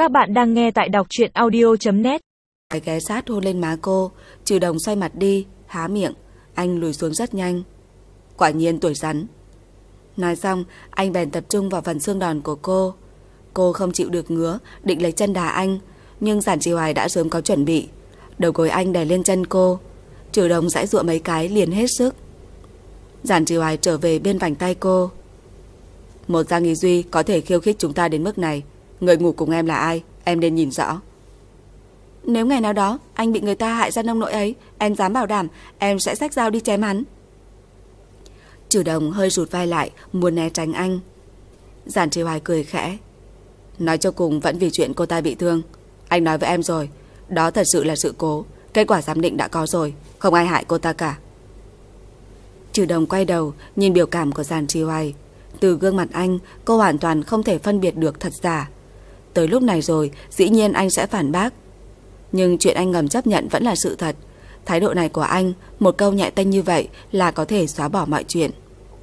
Các bạn đang nghe tại đọc truyện audio.net. Ghé sát hôn lên má cô. Trừ Đồng xoay mặt đi, há miệng. Anh lùi xuống rất nhanh. Quả nhiên tuổi rắn. Nói xong, anh bèn tập trung vào phần xương đòn của cô. Cô không chịu được ngứa, định lấy chân đá anh, nhưng Giản Trì Hoài đã sớm có chuẩn bị. Đầu gối anh đè lên chân cô. Trừ Đồng giãy giụa mấy cái liền hết sức. Giản Trì Hoài trở về bên vành tay cô. Một Giang Ý Duy có thể khiêu khích chúng ta đến mức này. Người ngủ cùng em là ai, em nên nhìn rõ. Nếu ngày nào đó anh bị người ta hại ra nông nỗi ấy, em dám bảo đảm em sẽ xách dao đi chém hắn. Trừ Đồng hơi rụt vai lại, muốn né tránh anh. Giản Trì Hoài cười khẽ. Nói cho cùng vẫn vì chuyện cô ta bị thương. Anh nói với em rồi, đó thật sự là sự cố. Kết quả giám định đã có rồi, không ai hại cô ta cả. Trừ Đồng quay đầu nhìn biểu cảm của Giản Trì Hoài. Từ gương mặt anh, cô hoàn toàn không thể phân biệt được thật giả. Tới lúc này rồi, dĩ nhiên anh sẽ phản bác. Nhưng chuyện anh ngầm chấp nhận vẫn là sự thật. Thái độ này của anh, một câu nhẹ tênh như vậy là có thể xóa bỏ mọi chuyện.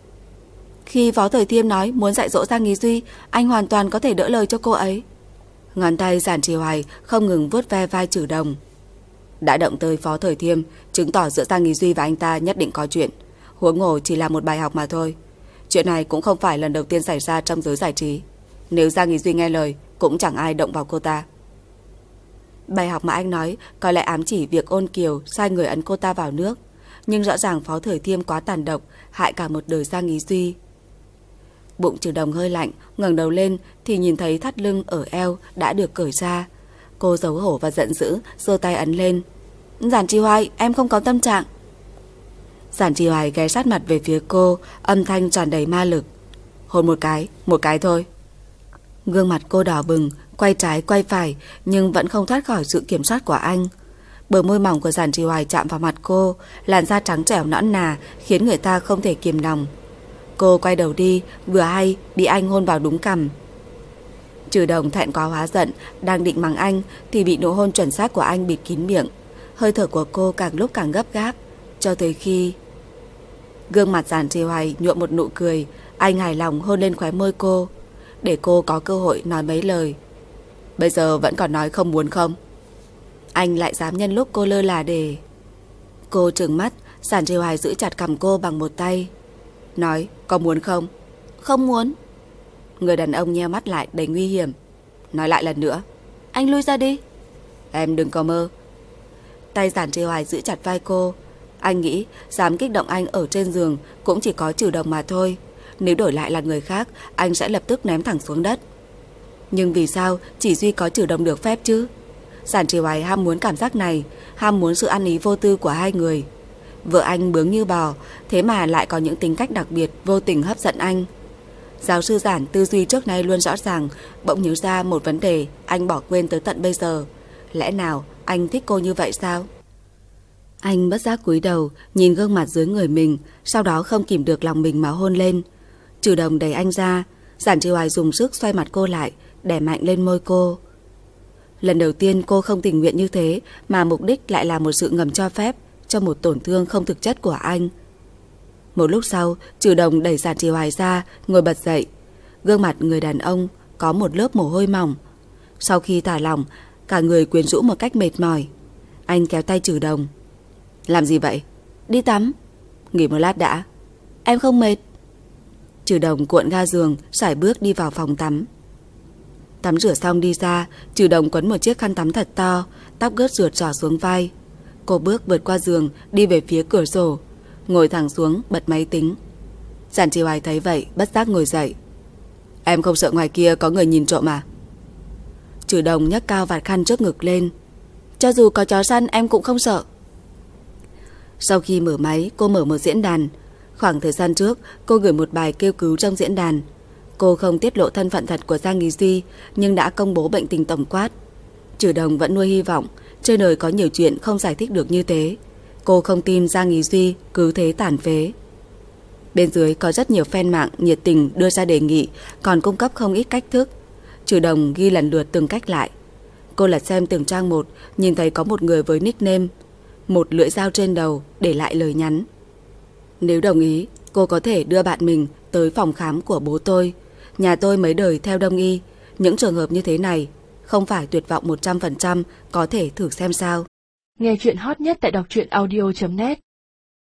Khi Phó Thời Thiêm nói muốn dạy dỗ Giang Ý Duy, anh hoàn toàn có thể đỡ lời cho cô ấy. Ngón tay Giản Trì Hoài không ngừng vuốt ve vai Trừ Đồng. Đã động tới Phó Thời Thiêm, chứng tỏ giữa Giang Ý Duy và anh ta nhất định có chuyện. Huống hồ chỉ là một bài học mà thôi. Chuyện này cũng không phải lần đầu tiên xảy ra trong giới giải trí. Nếu Giang Ý Duy nghe lời, cũng chẳng ai động vào cô ta. Bài học mà anh nói có lẽ ám chỉ việc Ôn Kiều sai người ấn cô ta vào nước. Nhưng rõ ràng Phó Thời Thiêm quá tàn độc, hại cả một đời Giang Ý Duy. Bụng Trừ Đồng hơi lạnh, ngẩng đầu lên thì nhìn thấy thắt lưng ở eo đã được cởi ra. Cô xấu hổ và giận dữ, giơ tay ấn lên. Giản Trì Hoài, em không có tâm trạng. Giản Trì Hoài ghé sát mặt về phía cô, âm thanh tràn đầy ma lực. Hôn một cái thôi. Gương mặt cô đỏ bừng, quay trái quay phải, nhưng vẫn không thoát khỏi sự kiểm soát của anh. Bờ môi mỏng của Giản Trì Hoài chạm vào mặt cô, làn da trắng trẻo nõn nà khiến người ta không thể kiềm lòng. Cô quay đầu đi, vừa hay bị anh hôn vào đúng cằm. Trừ Đồng thẹn quá hóa giận, đang định mắng anh thì bị nụ hôn chuẩn xác của anh bịt kín miệng. Hơi thở của cô càng lúc càng gấp gáp, cho tới khi gương mặt Giản Trì Hoài nhuộm một nụ cười. Anh hài lòng hôn lên khóe môi cô, để cô có cơ hội nói mấy lời. Bây giờ vẫn còn nói không muốn không? Anh lại dám nhân lúc cô lơ là để... Cô trừng mắt. Giản Trì Hoài giữ chặt cằm cô bằng một tay. Nói, có muốn không? Không muốn. Người đàn ông nheo mắt lại đầy nguy hiểm. Nói lại lần nữa. Anh lui ra đi. Em đừng có mơ. Tay Giản Trì Hoài giữ chặt vai cô. Anh nghĩ dám kích động anh ở trên giường cũng chỉ có Trừ Đồng mà thôi. Nếu đổi lại là người khác, anh sẽ lập tức ném thẳng xuống đất. Nhưng vì sao chỉ duy có Trừ Đồng được phép chứ? Giản Trì Hoài ham muốn cảm giác này, ham muốn sự ăn ý vô tư của hai người. Vợ anh bướng như bò, thế mà lại có những tính cách đặc biệt vô tình hấp dẫn anh. Giáo sư Giản tư duy trước nay luôn rõ ràng, bỗng nhớ ra một vấn đề anh bỏ quên tới tận bây giờ. Lẽ nào anh thích cô như vậy sao? Anh bất giác cúi đầu nhìn gương mặt dưới người mình, sau đó không kìm được lòng mình mà hôn lên. Trừ Đồng đẩy anh ra. Giản Trì Hoài dùng sức xoay mặt cô lại, đè mạnh lên môi cô. Lần đầu tiên cô không tình nguyện như thế, mà mục đích lại là một sự ngầm cho phép cho một tổn thương không thực chất của anh. Một lúc sau, Trừ Đồng đẩy Giản Trì Hoài ra, ngồi bật dậy. Gương mặt người đàn ông có một lớp mồ hôi mỏng. Sau khi thả lỏng, cả người quyến rũ một cách mệt mỏi. Anh kéo tay Trừ Đồng. Làm gì vậy? Đi tắm. Nghỉ một lát đã. Em không mệt. Trừ Đồng cuộn ga giường, sải bước đi vào phòng tắm. Tắm rửa xong đi ra, Trừ Đồng quấn một chiếc khăn tắm thật to, tóc gớt rượt rỏ xuống vai. Cô bước vượt qua giường, đi về phía cửa sổ, ngồi thẳng xuống bật máy tính. Giản Trì Hoài thấy vậy, bất giác ngồi dậy. Em không sợ ngoài kia có người nhìn trộm à? Trừ Đồng nhấc cao vạt khăn trước ngực lên. Cho dù có chó săn em cũng không sợ. Sau khi mở máy, cô mở một diễn đàn. Khoảng thời gian trước, cô gửi một bài kêu cứu trong diễn đàn. Cô không tiết lộ thân phận thật của Giang Ý Duy, nhưng đã công bố bệnh tình tổng quát. Trừ Đồng vẫn nuôi hy vọng, trên đời có nhiều chuyện không giải thích được như thế. Cô không tin Giang Ý Duy cứ thế tàn phế. Bên dưới có rất nhiều fan mạng nhiệt tình đưa ra đề nghị, còn cung cấp không ít cách thức. Trừ Đồng ghi lần lượt từng cách lại. Cô lật xem từng trang một, nhìn thấy có một người với nickname một lưỡi dao trên đầu để lại lời nhắn. Nếu đồng ý, cô có thể đưa bạn mình tới phòng khám của bố tôi. Nhà tôi mấy đời theo đông y, những trường hợp như thế này không phải tuyệt vọng 100%, có thể thử xem sao. Nghe chuyện hot nhất tại đọc truyện audio.net